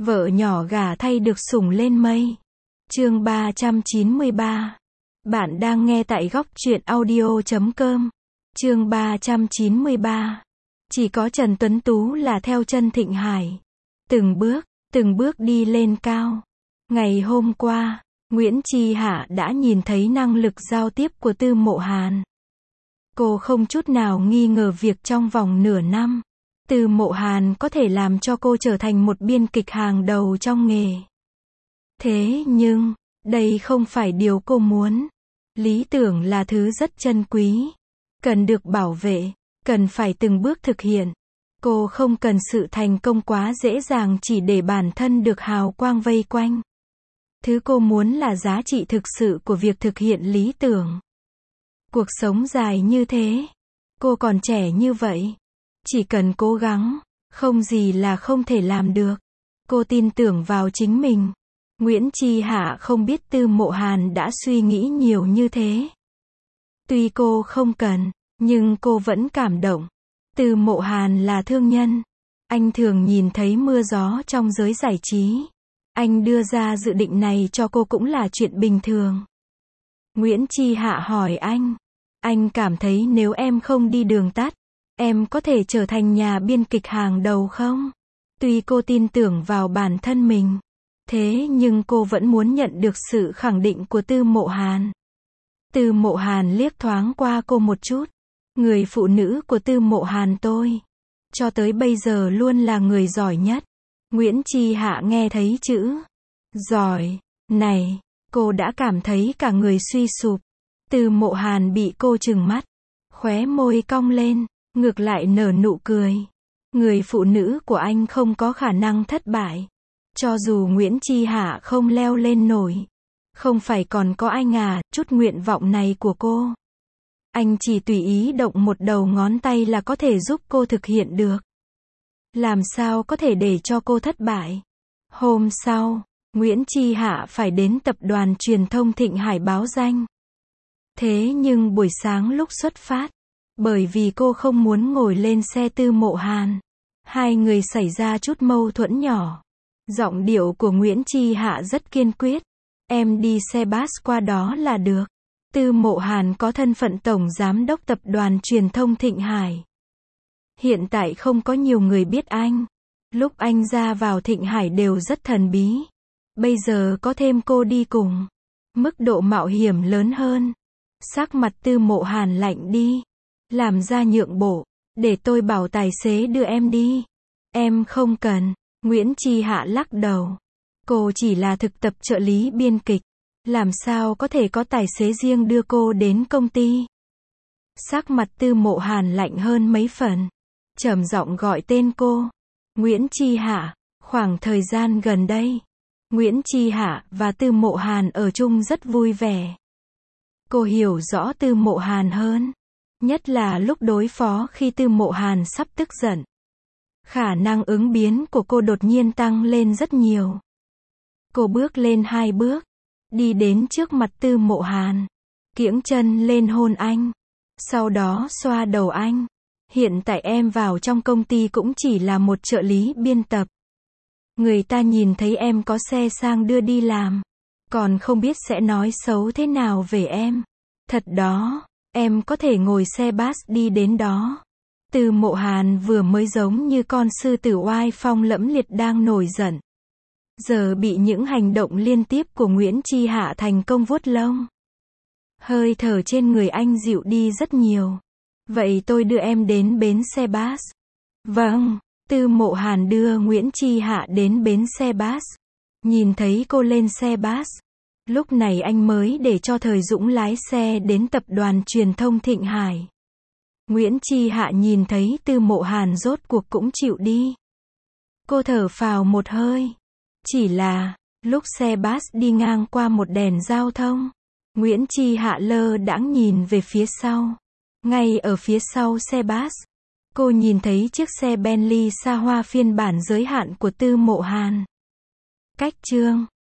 Vợ nhỏ gả thay được sủng lên mây. Chương 393. Bạn đang nghe tại góc truyện audio.com. Chương 393. Chỉ có Trần Tuấn Tú là theo chân Thịnh Hải. Từng bước đi lên cao. Ngày hôm qua, Nguyễn Chi Hạ đã nhìn thấy năng lực giao tiếp của Tư Mộ Hàn. Cô không chút nào nghi ngờ việc trong vòng nửa năm, Tư Mộ Hàn có thể làm cho cô trở thành một biên kịch hàng đầu trong nghề. Thế nhưng, đây không phải điều cô muốn. Lý tưởng là thứ rất chân quý, cần được bảo vệ, cần phải từng bước thực hiện. Cô không cần sự thành công quá dễ dàng chỉ để bản thân được hào quang vây quanh. Thứ cô muốn là giá trị thực sự của việc thực hiện lý tưởng. Cuộc sống dài như thế, cô còn trẻ như vậy, chỉ cần cố gắng, không gì là không thể làm được. Cô tin tưởng vào chính mình. Nguyễn Chi Hạ không biết Tư Mộ Hàn đã suy nghĩ nhiều như thế. Tuy cô không cần, nhưng cô vẫn cảm động. Tư Mộ Hàn là thương nhân. Anh thường nhìn thấy mưa gió trong giới giải trí. Anh đưa ra dự định này cho cô cũng là chuyện bình thường. Nguyễn Chi Hạ hỏi anh cảm thấy nếu em không đi đường tắt, em có thể trở thành nhà biên kịch hàng đầu không? Tuy cô tin tưởng vào bản thân mình, thế nhưng cô vẫn muốn nhận được sự khẳng định của Tư Mộ Hàn. Tư Mộ Hàn liếc thoáng qua cô một chút. Người phụ nữ của Tư Mộ Hàn tôi, cho tới bây giờ luôn là người giỏi nhất. Nguyễn Chi Hạ nghe thấy chữ giỏi này, cô đã cảm thấy cả người suy sụp. Tư Mộ Hàn bị cô trừng mắt, khóe môi cong lên, ngược lại nở nụ cười. Người phụ nữ của anh không có khả năng thất bại. Cho dù Nguyễn Chi Hạ không leo lên nổi, không phải còn có anh à, chút nguyện vọng này của cô. Anh chỉ tùy ý động một đầu ngón tay là có thể giúp cô thực hiện được. Làm sao có thể để cho cô thất bại? Hôm sau, Nguyễn Chi Hạ phải đến tập đoàn truyền thông Thịnh Hải báo danh. Thế nhưng buổi sáng lúc xuất phát, bởi vì cô không muốn ngồi lên xe Tư Mộ Hàn, hai người xảy ra chút mâu thuẫn nhỏ. Giọng điệu của Nguyễn Chi Hạ rất kiên quyết. Em đi xe bus qua đó là được. Tư Mộ Hàn có thân phận tổng giám đốc tập đoàn truyền thông Thịnh Hải. Hiện tại không có nhiều người biết anh. Lúc anh ra vào Thịnh Hải đều rất thần bí. Bây giờ có thêm cô đi cùng, mức độ mạo hiểm lớn hơn. Sắc mặt Tư Mộ Hàn lạnh đi. Làm ra nhượng bộ. Để tôi bảo tài xế đưa em đi. Em không cần. Nguyễn Chi Hạ lắc đầu. Cô chỉ là thực tập trợ lý biên kịch. Làm sao có thể có tài xế riêng đưa cô đến công ty? Sắc mặt Tư Mộ Hàn lạnh hơn mấy phần. Trầm giọng gọi tên cô. Nguyễn Chi Hạ. Khoảng thời gian gần đây, Nguyễn Chi Hạ và Tư Mộ Hàn ở chung rất vui vẻ. Cô hiểu rõ Tư Mộ Hàn hơn. Nhất là lúc đối phó khi Tư Mộ Hàn sắp tức giận. Khả năng ứng biến của cô đột nhiên tăng lên rất nhiều. Cô bước lên 2 bước. Đi đến trước mặt Tư Mộ Hàn. Kiễng chân lên hôn anh. Sau đó xoa đầu anh. Hiện tại em vào trong công ty cũng chỉ là một trợ lý biên tập. Người ta nhìn thấy em có xe sang đưa đi làm, còn không biết sẽ nói xấu thế nào về em. Thật đó, em có thể ngồi xe bus đi đến đó. Tư Mộ Hàn vừa mới giống như con sư tử oai phong lẫm liệt đang nổi giận. Giờ bị những hành động liên tiếp của Nguyễn Chi Hạ thành công vuốt lông. Hơi thở trên người anh dịu đi rất nhiều. Vậy tôi đưa em đến bến xe bus. Vâng. Tư Mộ Hàn đưa Nguyễn Chi Hạ đến bến xe bus. Nhìn thấy cô lên xe bus, lúc này anh mới để cho Thời Dũng lái xe đến tập đoàn truyền thông Thịnh Hải. Nguyễn Chi Hạ nhìn thấy Tư Mộ Hàn rốt cuộc cũng chịu đi. Cô thở phào một hơi. Chỉ là, lúc xe bus đi ngang qua một đèn giao thông, Nguyễn Chi Hạ lơ đãng nhìn về phía sau. Ngay ở phía sau xe bus, cô nhìn thấy chiếc xe Bentley xa hoa phiên bản giới hạn của Tư Mộ Hàn. Cách chương